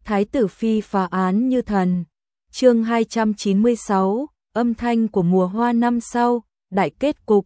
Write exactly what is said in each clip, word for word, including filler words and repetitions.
Thái tử phi phá án như thần. Chương hai trăm chín mươi sáu, âm thanh của mùa hoa năm sau, đại kết cục.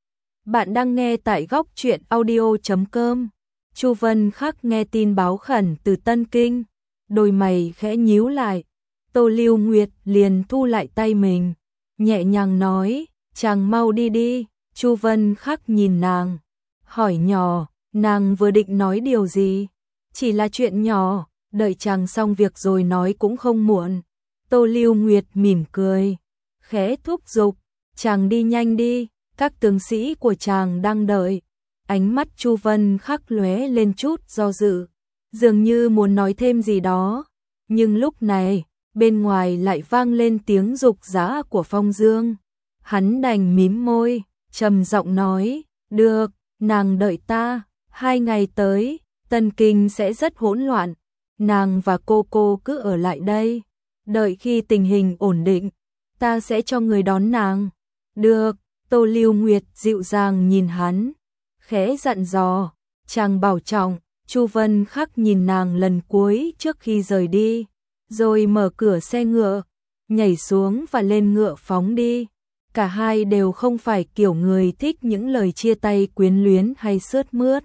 Bạn đang nghe tại góc truyện audio chấm com. Chu Vân Khắc nghe tin báo khẩn từ Tân Kinh, đôi mày khẽ nhíu lại. Tô Lưu Nguyệt liền thu lại tay mình, nhẹ nhàng nói, chàng mau đi đi. Chu Vân Khắc nhìn nàng, hỏi nhỏ, nàng vừa định nói điều gì? Chỉ là chuyện nhỏ, đợi chàng xong việc rồi nói cũng không muộn. Tô Lưu Nguyệt mỉm cười, khẽ thúc giục, chàng đi nhanh đi, các tướng sĩ của chàng đang đợi. Ánh mắt Chu Vân Khắc lóe lên chút do dự, dường như muốn nói thêm gì đó, nhưng lúc này, bên ngoài lại vang lên tiếng dục dã của Phong Dương. Hắn đành mím môi, trầm giọng nói, được, nàng đợi ta, hai ngày tới, Tân Kinh sẽ rất hỗn loạn, nàng và cô cô cứ ở lại đây, đợi khi tình hình ổn định, ta sẽ cho người đón nàng. Được, Tô Lưu Nguyệt dịu dàng nhìn hắn, khẽ dặn dò, chàng bảo trọng. Chu Vân Khắc nhìn nàng lần cuối trước khi rời đi, rồi mở cửa xe ngựa, nhảy xuống và lên ngựa phóng đi. Cả hai đều không phải kiểu người thích những lời chia tay quyến luyến hay sướt mướt.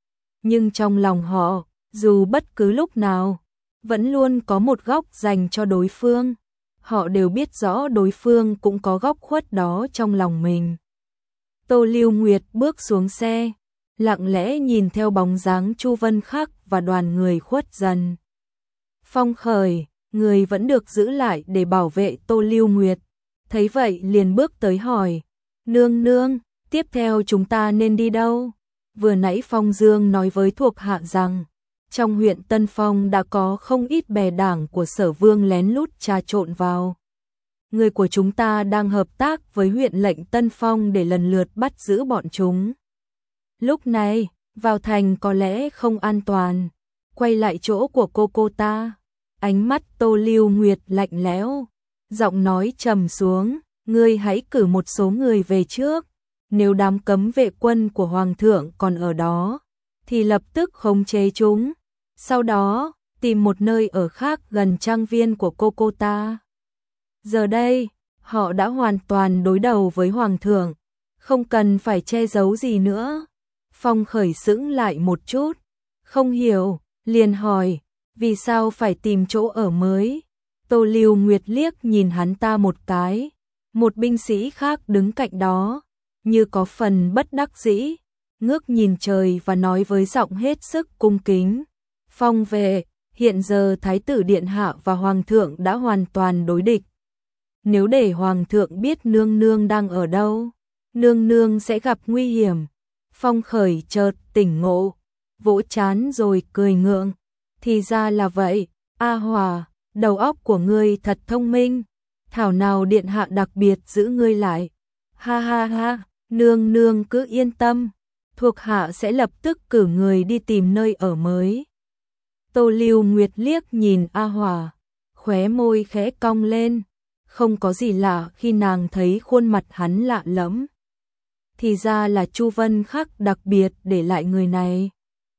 Nhưng trong lòng họ, dù bất cứ lúc nào, vẫn luôn có một góc dành cho đối phương. Họ đều biết rõ đối phương cũng có góc khuất đó trong lòng mình. Tô Lưu Nguyệt bước xuống xe, lặng lẽ nhìn theo bóng dáng Chu Vân Khắc và đoàn người khuất dần. Phong Khởi, người vẫn được giữ lại để bảo vệ Tô Lưu Nguyệt. Thấy vậy liền bước tới hỏi, nương nương, tiếp theo chúng ta nên đi đâu? Vừa nãy Phong Dương nói với thuộc hạ rằng, trong huyện Tân Phong đã có không ít bè đảng của Sở Vương lén lút trà trộn vào. Người của chúng ta đang hợp tác với huyện lệnh Tân Phong để lần lượt bắt giữ bọn chúng. Lúc này, vào thành có lẽ không an toàn. Quay lại chỗ của cô cô ta. Ánh mắt Tô Lưu Nguyệt lạnh lẽo, giọng nói trầm xuống, ngươi hãy cử một số người về trước. Nếu đám cấm vệ quân của Hoàng thượng còn ở đó, thì lập tức khống chế chúng. Sau đó, tìm một nơi ở khác gần trang viên của cô cô ta. Giờ đây, họ đã hoàn toàn đối đầu với Hoàng thượng, không cần phải che giấu gì nữa. Phong Khởi sững lại một chút, không hiểu, liền hỏi, vì sao phải tìm chỗ ở mới? Tô Lưu Nguyệt liếc nhìn hắn ta một cái, một binh sĩ khác đứng cạnh đó, như có phần bất đắc dĩ, ngước nhìn trời và nói với giọng hết sức cung kính. Phong vệ, hiện giờ Thái tử Điện Hạ và Hoàng thượng đã hoàn toàn đối địch. Nếu để Hoàng thượng biết nương nương đang ở đâu, nương nương sẽ gặp nguy hiểm. Phong Khởi chợt tỉnh ngộ, vỗ trán rồi cười ngượng. Thì ra là vậy, A Hòa, đầu óc của ngươi thật thông minh, thảo nào Điện Hạ đặc biệt giữ ngươi lại. Ha ha ha, nương nương cứ yên tâm, thuộc hạ sẽ lập tức cử người đi tìm nơi ở mới. Tô Lưu Nguyệt liếc nhìn A Hòa, khóe môi khẽ cong lên, không có gì lạ khi nàng thấy khuôn mặt hắn lạ lẫm. Thì ra là Chu Vân Khắc đặc biệt để lại người này.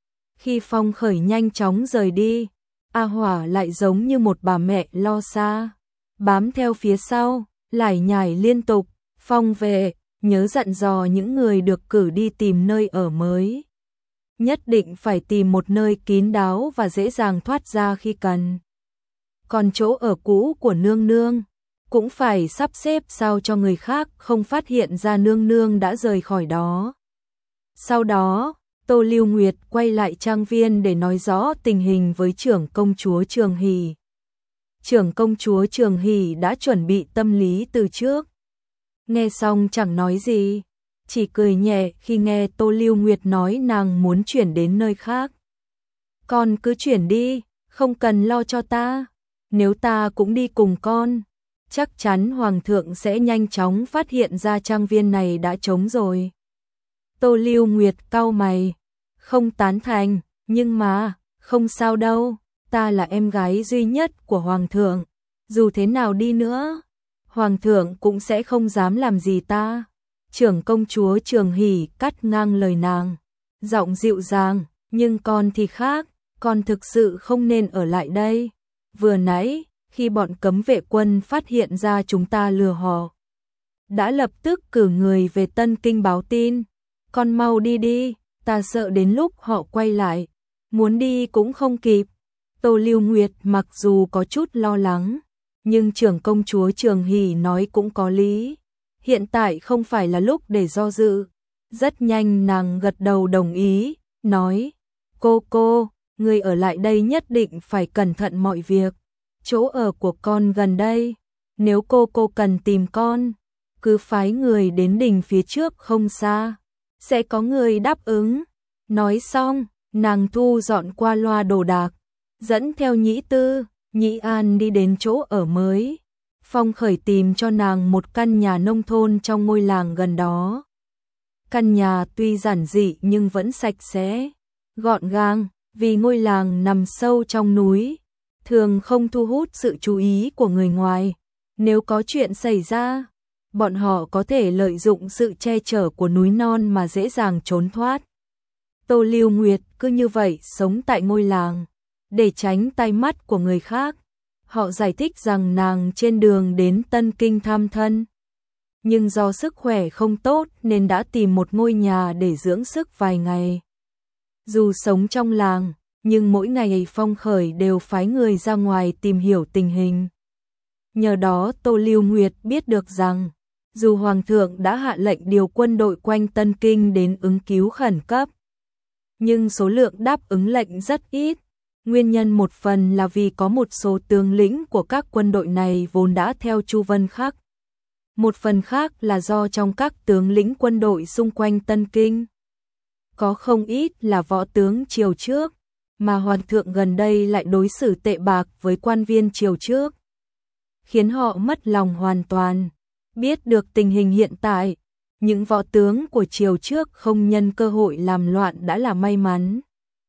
Khi Phong Khởi nhanh chóng rời đi, A Hỏa lại giống như một bà mẹ lo xa, bám theo phía sau, lải nhải liên tục, Phong về, nhớ dặn dò những người được cử đi tìm nơi ở mới. Nhất định phải tìm một nơi kín đáo và dễ dàng thoát ra khi cần. Còn chỗ ở cũ của nương nương, cũng phải sắp xếp sao cho người khác không phát hiện ra nương nương đã rời khỏi đó. Sau đó, Tô Lưu Nguyệt quay lại trang viên để nói rõ tình hình với trưởng công chúa Trường Hỷ. Trưởng công chúa Trường Hỷ đã chuẩn bị tâm lý từ trước. Nghe xong chẳng nói gì, chỉ cười nhẹ khi nghe Tô Lưu Nguyệt nói nàng muốn chuyển đến nơi khác. Con cứ chuyển đi, không cần lo cho ta. Nếu ta cũng đi cùng con, chắc chắn Hoàng thượng sẽ nhanh chóng phát hiện ra trang viên này đã trống rồi. Tô Lưu Nguyệt cau mày, không tán thành, nhưng mà, không sao đâu, ta là em gái duy nhất của Hoàng thượng, dù thế nào đi nữa, Hoàng thượng cũng sẽ không dám làm gì ta. Trưởng công chúa Trường Hỷ cắt ngang lời nàng, giọng dịu dàng, nhưng con thì khác, con thực sự không nên ở lại đây. Vừa nãy, khi bọn cấm vệ quân phát hiện ra chúng ta lừa họ, đã lập tức cử người về Tân Kinh báo tin. Con mau đi đi, ta sợ đến lúc họ quay lại, muốn đi cũng không kịp. Tô Lưu Nguyệt mặc dù có chút lo lắng, nhưng trưởng công chúa Trường Hỷ nói cũng có lý. Hiện tại không phải là lúc để do dự. Rất nhanh nàng gật đầu đồng ý, nói, cô cô, người ở lại đây nhất định phải cẩn thận mọi việc. Chỗ ở của con gần đây, nếu cô cô cần tìm con, cứ phái người đến đỉnh phía trước không xa, sẽ có người đáp ứng. Nói xong, nàng thu dọn qua loa đồ đạc, dẫn theo Nhĩ Tư, Nhĩ An đi đến chỗ ở mới. Phong Khởi tìm cho nàng một căn nhà nông thôn trong ngôi làng gần đó. Căn nhà tuy giản dị nhưng vẫn sạch sẽ, gọn gàng, vì ngôi làng nằm sâu trong núi, thường không thu hút sự chú ý của người ngoài. Nếu có chuyện xảy ra, bọn họ có thể lợi dụng sự che chở của núi non mà dễ dàng trốn thoát. Tô Lưu Nguyệt cứ như vậy sống tại ngôi làng, để tránh tai mắt của người khác. Họ giải thích rằng nàng trên đường đến Tân Kinh thăm thân, nhưng do sức khỏe không tốt nên đã tìm một ngôi nhà để dưỡng sức vài ngày. Dù sống trong làng, nhưng mỗi ngày Phong Khởi đều phái người ra ngoài tìm hiểu tình hình. Nhờ đó Tô Lưu Nguyệt biết được rằng, dù Hoàng thượng đã hạ lệnh điều quân đội quanh Tân Kinh đến ứng cứu khẩn cấp, nhưng số lượng đáp ứng lệnh rất ít. Nguyên nhân một phần là vì có một số tướng lĩnh của các quân đội này vốn đã theo Chu Vân Khắc. Một phần khác là do trong các tướng lĩnh quân đội xung quanh Tân Kinh, có không ít là võ tướng triều trước, mà Hoàng thượng gần đây lại đối xử tệ bạc với quan viên triều trước, khiến họ mất lòng hoàn toàn. Biết được tình hình hiện tại, những võ tướng của triều trước không nhân cơ hội làm loạn đã là may mắn.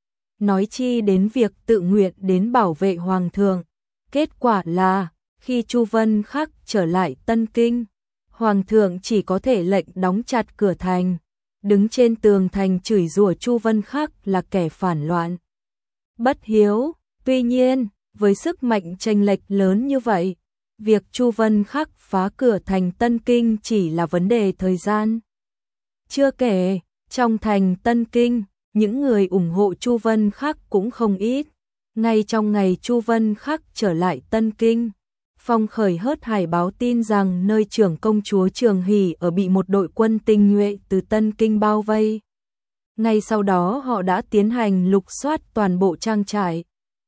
Nói chi đến việc tự nguyện đến bảo vệ Hoàng thượng. Kết quả là, khi Chu Vân Khắc trở lại Tân Kinh, Hoàng thượng chỉ có thể lệnh đóng chặt cửa thành, đứng trên tường thành chửi rủa Chu Vân Khắc là kẻ phản loạn, bất hiếu. Tuy nhiên, với sức mạnh chênh lệch lớn như vậy, việc Chu Vân Khắc phá cửa thành Tân Kinh chỉ là vấn đề thời gian. Chưa kể, trong thành Tân Kinh, những người ủng hộ Chu Vân Khắc cũng không ít. Ngay trong ngày Chu Vân Khắc trở lại Tân Kinh, Phong Khởi hớt hải báo tin rằng nơi trưởng công chúa Trường Hỷ ở bị một đội quân tinh nhuệ từ Tân Kinh bao vây. Ngay sau đó họ đã tiến hành lục soát toàn bộ trang trại.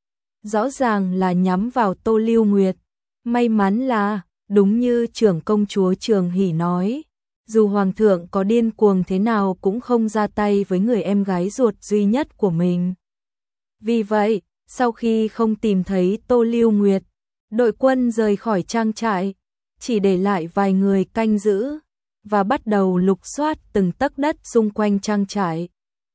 Rõ ràng là nhắm vào Tô Lưu Nguyệt. May mắn là, đúng như trưởng công chúa Trường Hỷ nói, dù Hoàng thượng có điên cuồng thế nào cũng không ra tay với người em gái ruột duy nhất của mình. Vì vậy, sau khi không tìm thấy Tô Lưu Nguyệt, đội quân rời khỏi trang trại, chỉ để lại vài người canh giữ, và bắt đầu lục soát từng tấc đất xung quanh trang trại.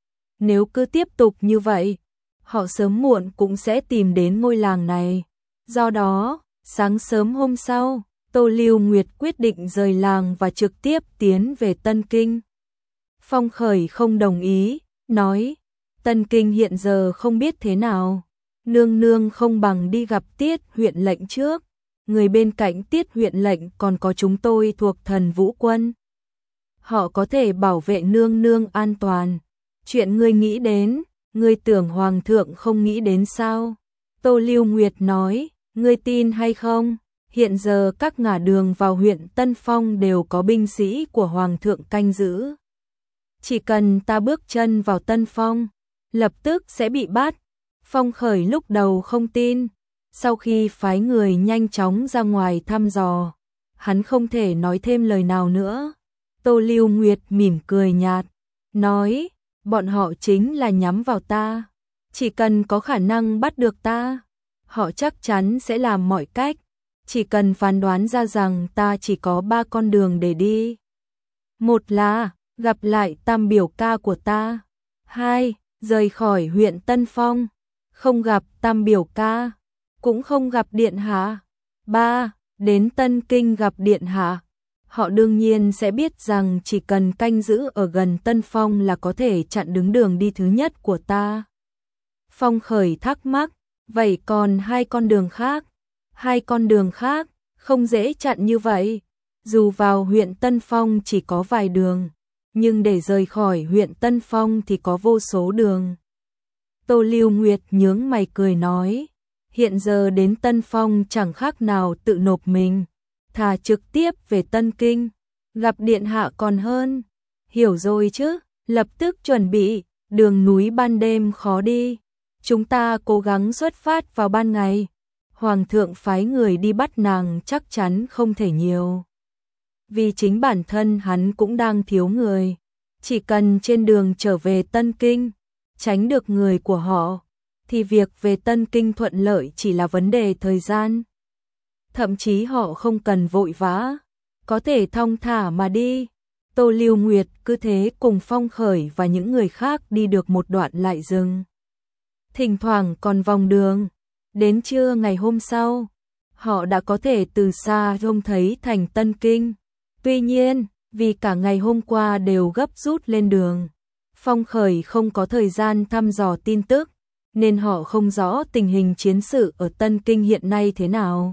Nếu cứ tiếp tục như vậy, họ sớm muộn cũng sẽ tìm đến ngôi làng này. Do đó, sáng sớm hôm sau, Tô Lưu Nguyệt quyết định rời làng và trực tiếp tiến về Tân Kinh. Phong Khởi không đồng ý, nói, Tân Kinh hiện giờ không biết thế nào, nương nương không bằng đi gặp Tiết huyện lệnh trước. Người bên cạnh Tiết huyện lệnh còn có chúng tôi thuộc Thần Vũ Quân. Họ có thể bảo vệ nương nương an toàn. Chuyện ngươi nghĩ đến, ngươi tưởng Hoàng thượng không nghĩ đến sao? Tô Lưu Nguyệt nói, ngươi tin hay không? Hiện giờ các ngả đường vào huyện Tân Phong đều có binh sĩ của Hoàng thượng canh giữ. Chỉ cần ta bước chân vào Tân Phong, lập tức sẽ bị bắt. Phong Khởi lúc đầu không tin, sau khi phái người nhanh chóng ra ngoài thăm dò, hắn không thể nói thêm lời nào nữa. Tô Lưu Nguyệt mỉm cười nhạt, nói, bọn họ chính là nhắm vào ta, chỉ cần có khả năng bắt được ta, họ chắc chắn sẽ làm mọi cách. Chỉ cần phán đoán ra rằng ta chỉ có ba con đường để đi. Một là gặp lại tam biểu ca của ta. Hai, rời khỏi huyện Tân Phong, không gặp tam biểu ca, cũng không gặp điện hạ. Ba, đến Tân Kinh gặp điện hạ. Họ đương nhiên sẽ biết rằng chỉ cần canh giữ ở gần Tân Phong là có thể chặn đứng đường đi thứ nhất của ta. Phong Khởi thắc mắc, vậy còn hai con đường khác? Hai con đường khác, không dễ chặn như vậy. Dù vào huyện Tân Phong chỉ có vài đường, nhưng để rời khỏi huyện Tân Phong thì có vô số đường. Tô Lưu Nguyệt nhướng mày cười nói, hiện giờ đến Tân Phong chẳng khác nào tự nộp mình, thà trực tiếp về Tân Kinh, gặp điện hạ còn hơn. Hiểu rồi chứ, lập tức chuẩn bị, đường núi ban đêm khó đi. Chúng ta cố gắng xuất phát vào ban ngày. Hoàng thượng phái người đi bắt nàng chắc chắn không thể nhiều. Vì chính bản thân hắn cũng đang thiếu người. Chỉ cần trên đường trở về Tân Kinh, tránh được người của họ, thì việc về Tân Kinh thuận lợi chỉ là vấn đề thời gian. Thậm chí họ không cần vội vã, có thể thong thả mà đi. Tô Lưu Nguyệt cứ thế cùng Phong Khởi và những người khác đi được một đoạn lại dừng. Thỉnh thoảng còn vòng đường. Đến trưa ngày hôm sau, họ đã có thể từ xa trông thấy thành Tân Kinh. Tuy nhiên, vì cả ngày hôm qua đều gấp rút lên đường, Phong Khởi không có thời gian thăm dò tin tức, nên họ không rõ tình hình chiến sự ở Tân Kinh hiện nay thế nào.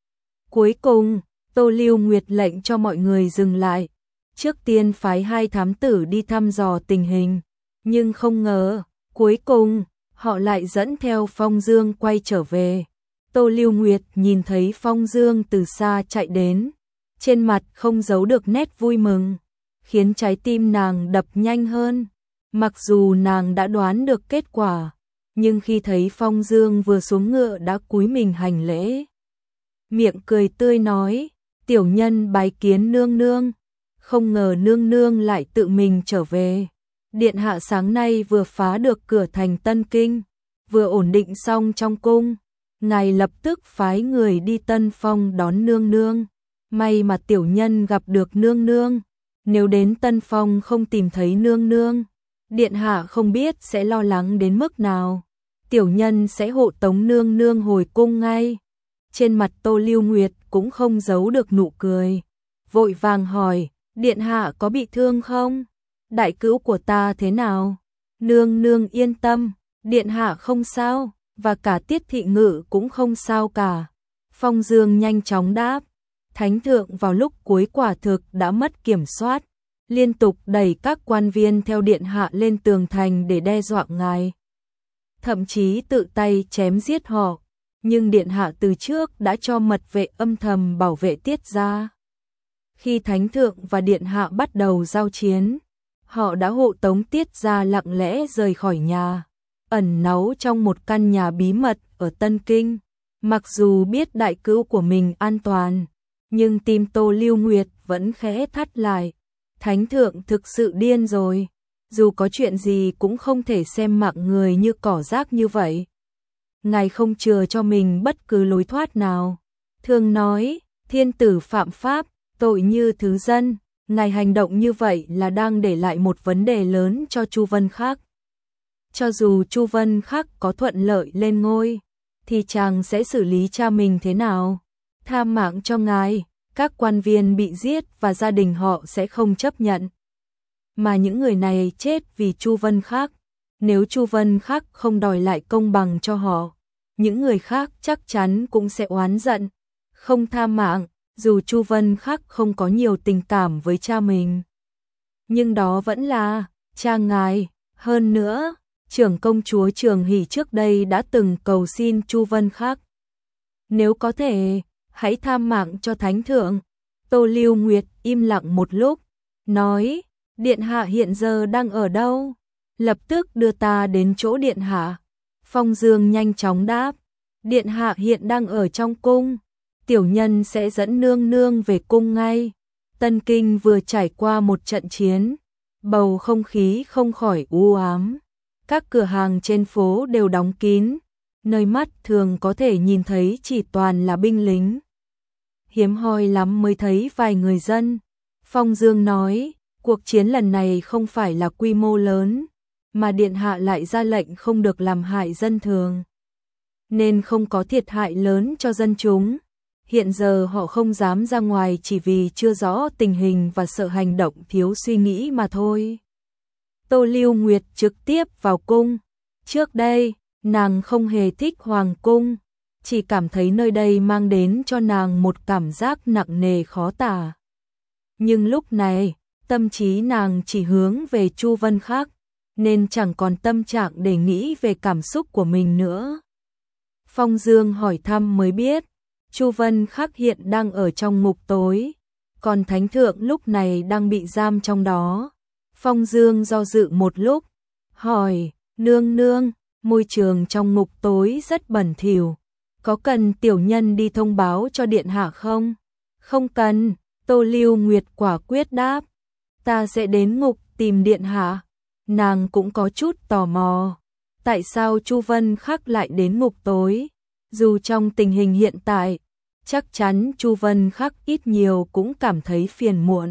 Cuối cùng, Tô Lưu Nguyệt lệnh cho mọi người dừng lại. Trước tiên phái hai thám tử đi thăm dò tình hình, nhưng không ngờ, cuối cùng, họ lại dẫn theo Phong Dương quay trở về. Tô Lưu Nguyệt nhìn thấy Phong Dương từ xa chạy đến, trên mặt không giấu được nét vui mừng, khiến trái tim nàng đập nhanh hơn. Mặc dù nàng đã đoán được kết quả, nhưng khi thấy Phong Dương vừa xuống ngựa đã cúi mình hành lễ. Miệng cười tươi nói, tiểu nhân bái kiến nương nương. Không ngờ nương nương lại tự mình trở về. Điện hạ sáng nay vừa phá được cửa thành Tân Kinh, vừa ổn định xong trong cung. Ngài lập tức phái người đi Tân Phong đón nương nương. May mà tiểu nhân gặp được nương nương. Nếu đến Tân Phong không tìm thấy nương nương, điện hạ không biết sẽ lo lắng đến mức nào. Tiểu nhân sẽ hộ tống nương nương hồi cung ngay. Trên mặt Tô Lưu Nguyệt cũng không giấu được nụ cười. Vội vàng hỏi, điện hạ có bị thương không? Đại cữu của ta thế nào? Nương nương yên tâm, điện hạ không sao, và cả Tiết thị ngự cũng không sao cả. Phong Dương nhanh chóng đáp, thánh thượng vào lúc cuối quả thực đã mất kiểm soát, liên tục đẩy các quan viên theo điện hạ lên tường thành để đe dọa ngài. Thậm chí tự tay chém giết họ, nhưng điện hạ từ trước đã cho mật vệ âm thầm bảo vệ Tiết gia. Khi thánh thượng và điện hạ bắt đầu giao chiến, họ đã hộ tống Tiết gia lặng lẽ rời khỏi nhà, ẩn náu trong một căn nhà bí mật ở Tân Kinh. Mặc dù biết đại cữu của mình an toàn, nhưng tim Tô Lưu Nguyệt vẫn khẽ thắt lại. Thánh thượng thực sự điên rồi, dù có chuyện gì cũng không thể xem mạng người như cỏ rác như vậy. Ngài không chừa cho mình bất cứ lối thoát nào. Thường nói, thiên tử phạm pháp, tội như thứ dân. Ngài hành động như vậy là đang để lại một vấn đề lớn cho Chu Vân Khắc. Cho dù Chu Vân Khắc có thuận lợi lên ngôi, thì chàng sẽ xử lý cha mình thế nào? Tha mạng cho ngài, các quan viên bị giết và gia đình họ sẽ không chấp nhận. Mà những người này chết vì Chu Vân Khắc. Nếu Chu Vân Khắc không đòi lại công bằng cho họ, những người khác chắc chắn cũng sẽ oán giận, không tha mạng. Dù Chu Vân Khắc không có nhiều tình cảm với cha mình, nhưng đó vẫn là cha ngài. Hơn nữa, trưởng công chúa Trường Hỷ trước đây đã từng cầu xin Chu Vân Khắc, nếu có thể, hãy tha mạng cho thánh thượng. Tô Lưu Nguyệt im lặng một lúc, nói, điện hạ hiện giờ đang ở đâu? Lập tức đưa ta đến chỗ điện hạ. Phong Dương nhanh chóng đáp, điện hạ hiện đang ở trong cung. Tiểu nhân sẽ dẫn nương nương về cung ngay. Tân Kinh vừa trải qua một trận chiến, bầu không khí không khỏi u ám. Các cửa hàng trên phố đều đóng kín, nơi mắt thường có thể nhìn thấy chỉ toàn là binh lính. Hiếm hoi lắm mới thấy vài người dân. Phong Dương nói, cuộc chiến lần này không phải là quy mô lớn, mà điện hạ lại ra lệnh không được làm hại dân thường, nên không có thiệt hại lớn cho dân chúng. Hiện giờ họ không dám ra ngoài chỉ vì chưa rõ tình hình và sợ hành động thiếu suy nghĩ mà thôi. Tô Lưu Nguyệt trực tiếp vào cung. Trước đây, Nàng không hề thích hoàng cung, chỉ cảm thấy nơi đây mang đến cho nàng một cảm giác nặng nề khó tả. Nhưng lúc này, tâm trí nàng chỉ hướng về Chu Vân Khắc, nên chẳng còn tâm trạng để nghĩ về cảm xúc của mình nữa. Phong Dương hỏi thăm mới biết, Chu Vân Khắc hiện đang ở trong ngục tối, còn Thánh Thượng lúc này đang bị giam trong đó. Phong Dương do dự một lúc, hỏi, nương nương, môi trường trong ngục tối rất bẩn thỉu, có cần tiểu nhân đi thông báo cho điện hạ không? Không cần, Tô Lưu Nguyệt quả quyết đáp, ta sẽ đến ngục tìm điện hạ. Nàng cũng có chút tò mò, tại sao Chu Vân Khắc lại đến ngục tối? Dù trong tình hình hiện tại, chắc chắn Chu Vân Khắc ít nhiều cũng cảm thấy phiền muộn.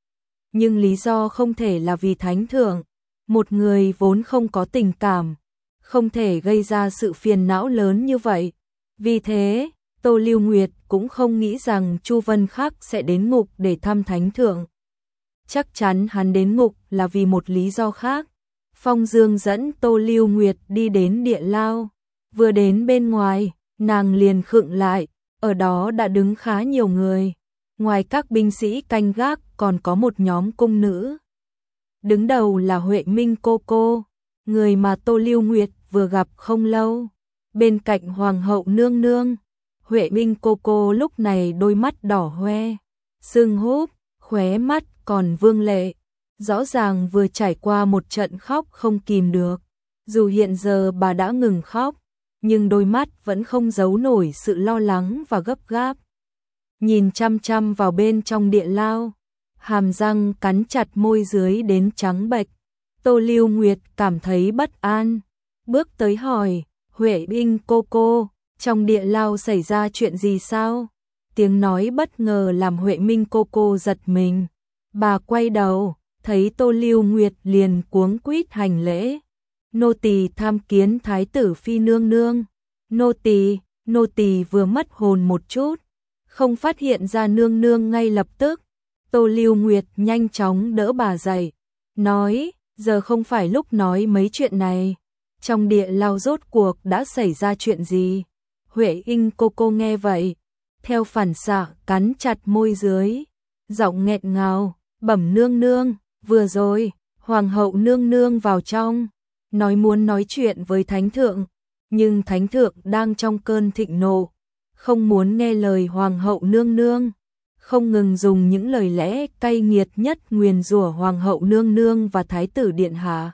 Nhưng lý do không thể là vì Thánh Thượng, một người vốn không có tình cảm, không thể gây ra sự phiền não lớn như vậy. Vì thế, Tô Lưu Nguyệt cũng không nghĩ rằng Chu Vân Khắc sẽ đến ngục để thăm Thánh Thượng. Chắc chắn hắn đến ngục là vì một lý do khác. Phong Dương dẫn Tô Lưu Nguyệt đi đến địa lao. Vừa đến bên ngoài, nàng liền khựng lại, ở đó đã đứng khá nhiều người. Ngoài các binh sĩ canh gác còn có một nhóm cung nữ. Đứng đầu là Huệ Minh cô cô, người mà Tô Lưu Nguyệt vừa gặp không lâu. Bên cạnh Hoàng hậu nương nương, Huệ Minh cô cô lúc này đôi mắt đỏ hoe, sưng húp, khóe mắt còn vương lệ. Rõ ràng vừa trải qua một trận khóc không kìm được. Dù hiện giờ bà đã ngừng khóc, nhưng đôi mắt vẫn không giấu nổi sự lo lắng và gấp gáp. Nhìn chăm chăm vào bên trong địa lao, hàm răng cắn chặt môi dưới đến trắng bệch. Tô Lưu Nguyệt cảm thấy bất an, bước tới hỏi, Huệ Minh cô cô, trong địa lao xảy ra chuyện gì sao? Tiếng nói bất ngờ làm Huệ Minh cô cô giật mình. Bà quay đầu, thấy Tô Lưu Nguyệt liền cuống quýt hành lễ. Nô tỳ tham kiến thái tử phi nương nương. Nô tỳ, nô tỳ vừa mất hồn một chút, không phát hiện ra nương nương ngay lập tức. Tô Lưu Nguyệt nhanh chóng đỡ bà dậy, nói, giờ không phải lúc nói mấy chuyện này. Trong địa lao rốt cuộc đã xảy ra chuyện gì? Huệ Minh cô cô nghe vậy, theo phản xạ cắn chặt môi dưới, giọng nghẹn ngào, bẩm nương nương, vừa rồi, Hoàng hậu nương nương vào trong, nói muốn nói chuyện với Thánh Thượng, nhưng Thánh Thượng đang trong cơn thịnh nộ, không muốn nghe lời Hoàng hậu nương nương, không ngừng dùng những lời lẽ cay nghiệt nhất nguyền rủa Hoàng hậu nương nương và Thái tử Điện Hạ.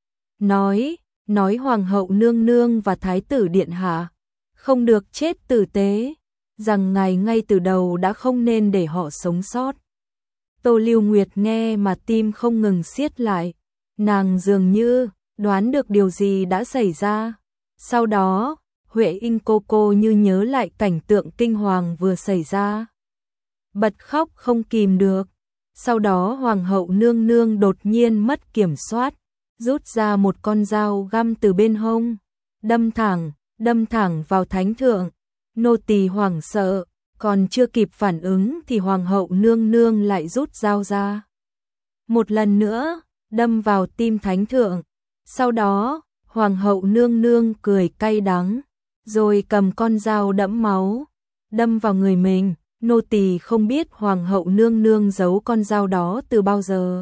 Nói, nói Hoàng hậu nương nương và Thái tử Điện Hạ không được chết tử tế, rằng ngài ngay từ đầu đã không nên để họ sống sót. Tô Lưu Nguyệt nghe mà tim không ngừng siết lại, nàng dường như đoán được điều gì đã xảy ra. Sau đó, Huệ Minh cô cô như nhớ lại cảnh tượng kinh hoàng vừa xảy ra, bật khóc không kìm được. Sau đó Hoàng hậu nương nương đột nhiên mất kiểm soát, rút ra một con dao găm từ bên hông, đâm thẳng, đâm thẳng vào Thánh Thượng. Nô tỳ hoảng sợ, còn chưa kịp phản ứng thì Hoàng hậu nương nương lại rút dao ra. Một lần nữa, đâm vào tim Thánh Thượng. Sau đó, Hoàng hậu nương nương cười cay đắng, rồi cầm con dao đẫm máu, đâm vào người mình. Nô tỳ không biết Hoàng hậu nương nương giấu con dao đó từ bao giờ.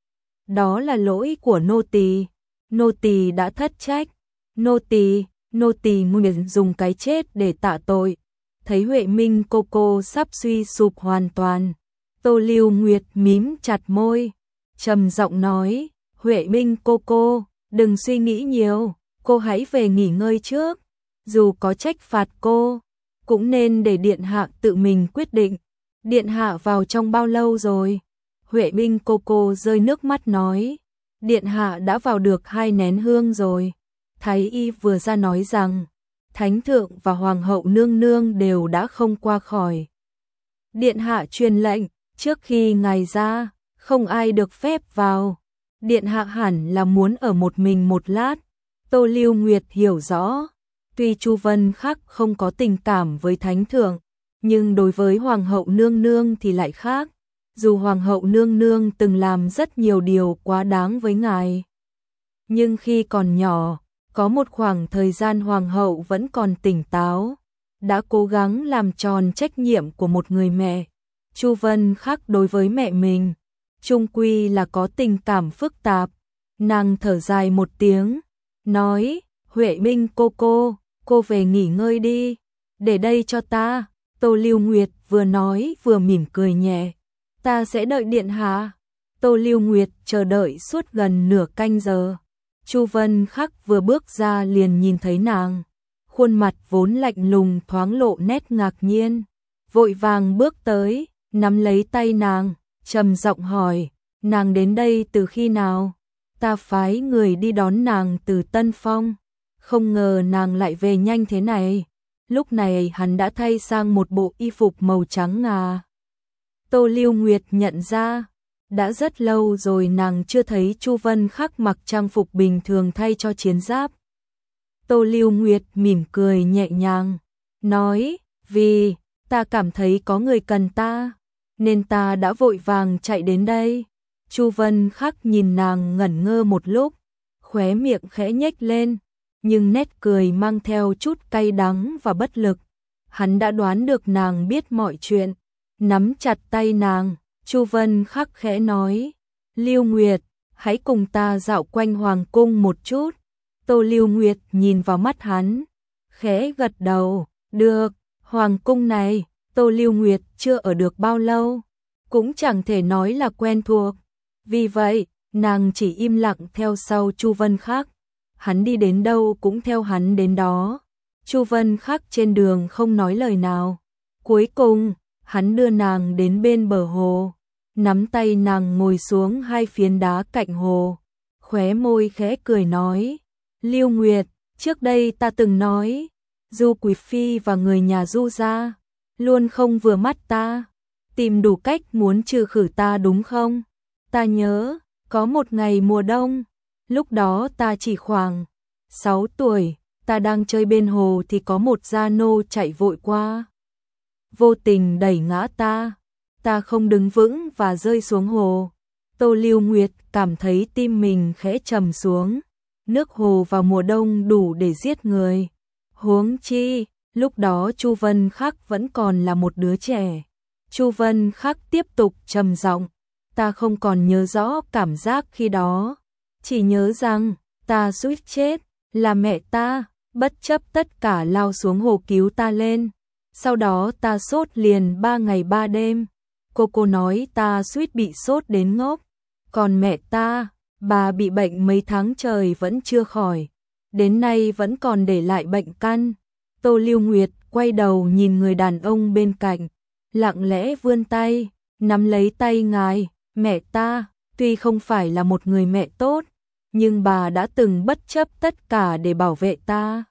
Đó là lỗi của nô tỳ, nô tỳ đã thất trách. Nô tỳ, nô tỳ nguyện dùng cái chết để tạ tội. Thấy Huệ Minh cô cô sắp suy sụp hoàn toàn, Tô Lưu Nguyệt mím chặt môi, trầm giọng nói, Huệ Minh cô cô, đừng suy nghĩ nhiều, cô hãy về nghỉ ngơi trước. Dù có trách phạt cô, cũng nên để Điện Hạ tự mình quyết định. Điện Hạ vào trong bao lâu rồi? Huệ Minh cô cô rơi nước mắt nói, Điện Hạ đã vào được hai nén hương rồi. Thái y vừa ra nói rằng, Thánh Thượng và Hoàng hậu nương nương đều đã không qua khỏi. Điện Hạ truyền lệnh, trước khi ngài ra, không ai được phép vào. Điện Hạ hẳn là muốn ở một mình một lát. Tô Lưu Nguyệt hiểu rõ, tuy Chu Vân Khắc không có tình cảm với Thánh Thượng, nhưng đối với Hoàng hậu nương nương thì lại khác. Dù Hoàng hậu nương nương từng làm rất nhiều điều quá đáng với ngài, nhưng khi còn nhỏ, Có một khoảng thời gian hoàng hậu vẫn còn tỉnh táo, đã cố gắng làm tròn trách nhiệm của một người mẹ. Chu Vân Khắc đối với mẹ mình, chung quy là có tình cảm phức tạp. Nàng thở dài một tiếng, nói, Huệ Minh cô cô, cô về nghỉ ngơi đi, để đây cho ta. Tô Lưu Nguyệt vừa nói vừa mỉm cười nhẹ, ta sẽ đợi điện hạ. Tô Lưu Nguyệt chờ đợi suốt gần nửa canh giờ. Chu Vân Khắc vừa bước ra liền nhìn thấy nàng, khuôn mặt vốn lạnh lùng thoáng lộ nét ngạc nhiên, vội vàng bước tới, nắm lấy tay nàng, trầm giọng hỏi, nàng đến đây từ khi nào? Ta phái người đi đón nàng từ Tân Phong, không ngờ nàng lại về nhanh thế này. Lúc này hắn đã thay sang một bộ y phục màu trắng ngà. Tô Lưu Nguyệt nhận ra, đã rất lâu rồi nàng chưa thấy Chu Vân Khắc mặc trang phục bình thường thay cho chiến giáp. Tô Lưu Nguyệt mỉm cười nhẹ nhàng, nói, vì ta cảm thấy có người cần ta, nên ta đã vội vàng chạy đến đây. Chu Vân Khắc nhìn nàng ngẩn ngơ một lúc, khóe miệng khẽ nhếch lên, nhưng nét cười mang theo chút cay đắng và bất lực. Hắn đã đoán được nàng biết mọi chuyện, nắm chặt tay nàng, Chu Vân Khắc khẽ nói, Lưu Nguyệt, hãy cùng ta dạo quanh hoàng cung một chút. Tô Lưu Nguyệt nhìn vào mắt hắn, khẽ gật đầu, được. Hoàng cung này, Tô Lưu Nguyệt chưa ở được bao lâu, cũng chẳng thể nói là quen thuộc. Vì vậy, nàng chỉ im lặng theo sau Chu Vân Khắc. Hắn đi đến đâu cũng theo hắn đến đó. Chu Vân Khắc trên đường không nói lời nào. Cuối cùng, hắn đưa nàng đến bên bờ hồ, nắm tay nàng ngồi xuống hai phiến đá cạnh hồ, khóe môi khẽ cười nói, Lưu Nguyệt, trước đây ta từng nói, Du Quý Phi và người nhà Du gia luôn không vừa mắt ta, tìm đủ cách muốn trừ khử ta đúng không? Ta nhớ, có một ngày mùa đông, lúc đó ta chỉ khoảng sáu tuổi, ta đang chơi bên hồ thì có một gia nô chạy vội qua, vô tình đẩy ngã ta, ta không đứng vững và rơi xuống hồ. Tô Lưu Nguyệt cảm thấy tim mình khẽ trầm xuống, nước hồ vào mùa đông đủ để giết người. Huống chi, lúc đó Chu Vân Khắc vẫn còn là một đứa trẻ. Chu Vân Khắc tiếp tục trầm giọng, ta không còn nhớ rõ cảm giác khi đó, chỉ nhớ rằng ta suýt chết, là mẹ ta, bất chấp tất cả lao xuống hồ cứu ta lên. Sau đó ta sốt liền ba ngày ba đêm. Cô cô nói ta suýt bị sốt đến ngốc. Còn mẹ ta, bà bị bệnh mấy tháng trời vẫn chưa khỏi, đến nay vẫn còn để lại bệnh căn. Tô Lưu Nguyệt quay đầu nhìn người đàn ông bên cạnh, lặng lẽ vươn tay, nắm lấy tay ngài, mẹ ta, tuy không phải là một người mẹ tốt, nhưng bà đã từng bất chấp tất cả để bảo vệ ta.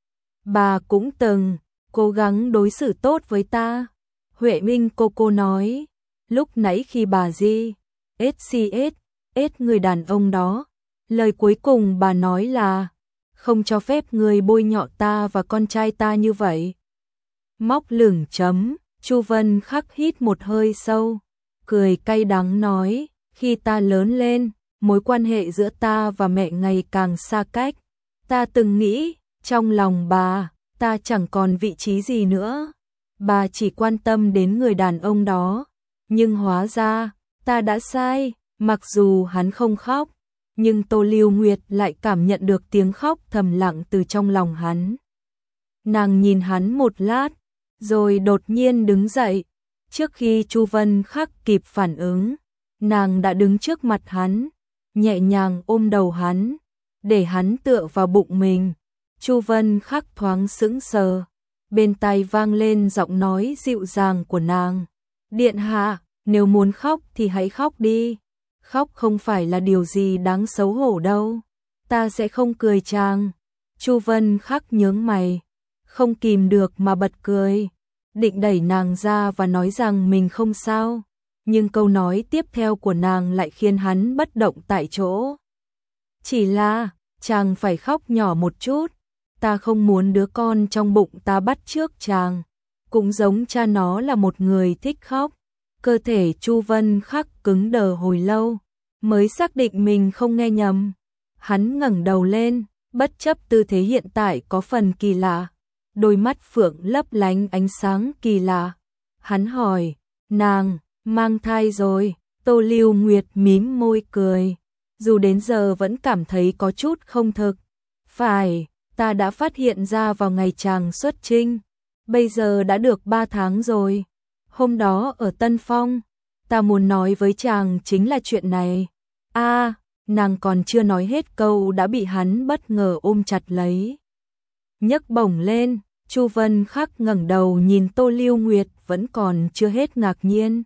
Bà cũng từng cố gắng đối xử tốt với ta. Huệ Minh cô cô nói, lúc nãy khi bà Di, ét xê ét, ét người đàn ông đó, lời cuối cùng bà nói là, không cho phép người bôi nhọ ta và con trai ta như vậy. Móc lửng chấm, Chu Vân Khắc hít một hơi sâu, cười cay đắng nói, khi ta lớn lên, mối quan hệ giữa ta và mẹ ngày càng xa cách. Ta từng nghĩ, trong lòng bà, ta chẳng còn vị trí gì nữa. Bà chỉ quan tâm đến người đàn ông đó. Nhưng hóa ra, ta đã sai, mặc dù hắn không khóc, nhưng Tô Lưu Nguyệt lại cảm nhận được tiếng khóc thầm lặng từ trong lòng hắn. Nàng nhìn hắn một lát, rồi đột nhiên đứng dậy. Trước khi Chu Vân Khắc kịp phản ứng, nàng đã đứng trước mặt hắn, nhẹ nhàng ôm đầu hắn, để hắn tựa vào bụng mình. Chu Vân Khắc thoáng sững sờ, bên tai vang lên giọng nói dịu dàng của nàng. Điện hạ, nếu muốn khóc thì hãy khóc đi. Khóc không phải là điều gì đáng xấu hổ đâu. Ta sẽ không cười chàng. Chu Vân Khắc nhướng mày, không kìm được mà bật cười, định đẩy nàng ra và nói rằng mình không sao. Nhưng câu nói tiếp theo của nàng lại khiến hắn bất động tại chỗ. Chỉ là, chàng phải khóc nhỏ một chút. Ta không muốn đứa con trong bụng ta bắt chước chàng, cũng giống cha nó là một người thích khóc. Cơ thể Chu Vân Khắc cứng đờ hồi lâu, mới xác định mình không nghe nhầm. Hắn ngẩng đầu lên, bất chấp tư thế hiện tại có phần kỳ lạ. Đôi mắt phượng lấp lánh ánh sáng kỳ lạ. Hắn hỏi, nàng, mang thai rồi. Tô Lưu Nguyệt mím môi cười. Dù đến giờ vẫn cảm thấy có chút không thực. Phải, ta đã phát hiện ra vào ngày chàng xuất trinh. Bây giờ đã được ba tháng rồi. Hôm đó ở Tân Phong, ta muốn nói với chàng chính là chuyện này. A, à, nàng còn chưa nói hết câu đã bị hắn bất ngờ ôm chặt lấy. Nhấc bổng lên, Chu Vân Khắc ngẩng đầu nhìn Tô Lưu Nguyệt vẫn còn chưa hết ngạc nhiên.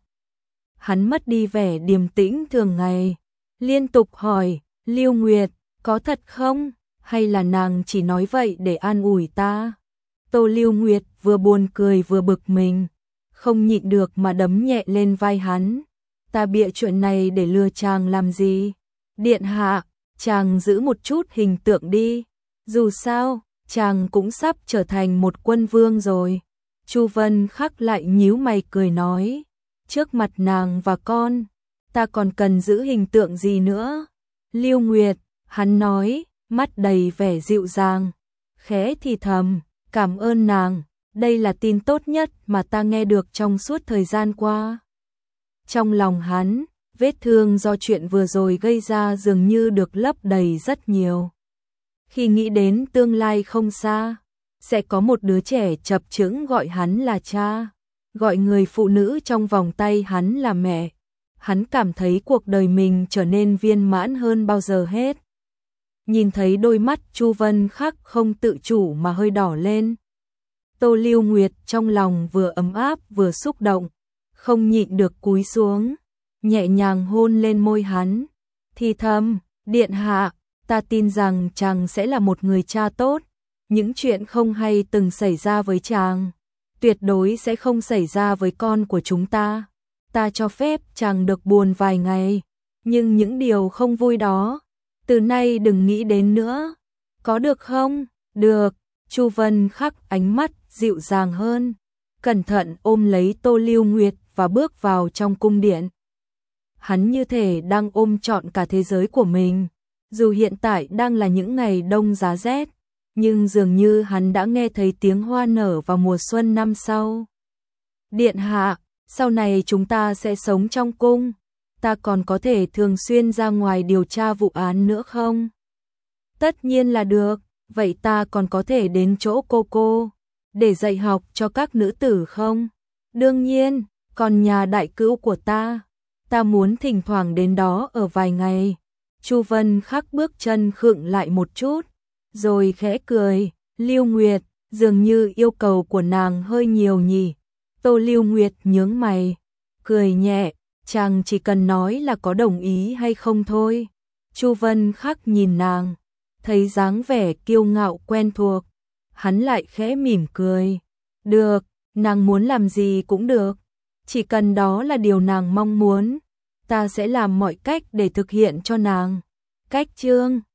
Hắn mất đi vẻ điềm tĩnh thường ngày, liên tục hỏi, Lưu Nguyệt, có thật không? Hay là nàng chỉ nói vậy để an ủi ta? Tô Lưu Nguyệt vừa buồn cười vừa bực mình, không nhịn được mà đấm nhẹ lên vai hắn. Ta bịa chuyện này để lừa chàng làm gì? Điện hạ, chàng giữ một chút hình tượng đi. Dù sao, chàng cũng sắp trở thành một quân vương rồi. Chu Vân Khắc lại nhíu mày cười nói, trước mặt nàng và con, ta còn cần giữ hình tượng gì nữa? Lưu Nguyệt, hắn nói, mắt đầy vẻ dịu dàng, khẽ thì thầm, cảm ơn nàng, đây là tin tốt nhất mà ta nghe được trong suốt thời gian qua. Trong lòng hắn, vết thương do chuyện vừa rồi gây ra dường như được lấp đầy rất nhiều. Khi nghĩ đến tương lai không xa, sẽ có một đứa trẻ chập chững gọi hắn là cha, gọi người phụ nữ trong vòng tay hắn là mẹ. Hắn cảm thấy cuộc đời mình trở nên viên mãn hơn bao giờ hết. Nhìn thấy đôi mắt Chu Vân Khắc không tự chủ mà hơi đỏ lên. Tô Lưu Nguyệt trong lòng vừa ấm áp vừa xúc động, không nhịn được cúi xuống, nhẹ nhàng hôn lên môi hắn, thì thầm, điện hạ, ta tin rằng chàng sẽ là một người cha tốt, những chuyện không hay từng xảy ra với chàng, tuyệt đối sẽ không xảy ra với con của chúng ta. Ta cho phép chàng được buồn vài ngày, nhưng những điều không vui đó, từ nay đừng nghĩ đến nữa, có được không? Được. Chu Vân Khắc ánh mắt dịu dàng hơn, cẩn thận ôm lấy Tô Lưu Nguyệt và bước vào trong cung điện. Hắn như thể đang ôm trọn cả thế giới của mình, dù hiện tại đang là những ngày đông giá rét, nhưng dường như hắn đã nghe thấy tiếng hoa nở vào mùa xuân năm sau. Điện hạ, sau này chúng ta sẽ sống trong cung, ta còn có thể thường xuyên ra ngoài điều tra vụ án nữa không? Tất nhiên là được. Vậy ta còn có thể đến chỗ cô cô để dạy học cho các nữ tử không? Đương nhiên, còn nhà đại cữu của ta, ta muốn thỉnh thoảng đến đó ở vài ngày. Chu Vân Khắc bước chân khựng lại một chút, rồi khẽ cười, Lưu Nguyệt, dường như yêu cầu của nàng hơi nhiều nhỉ. Tô Lưu Nguyệt nhướng mày, cười nhẹ, chàng chỉ cần nói là có đồng ý hay không thôi. Chu Vân Khắc nhìn nàng, thấy dáng vẻ kiêu ngạo quen thuộc, hắn lại khẽ mỉm cười. Được, nàng muốn làm gì cũng được, chỉ cần đó là điều nàng mong muốn, ta sẽ làm mọi cách để thực hiện cho nàng. Cách chương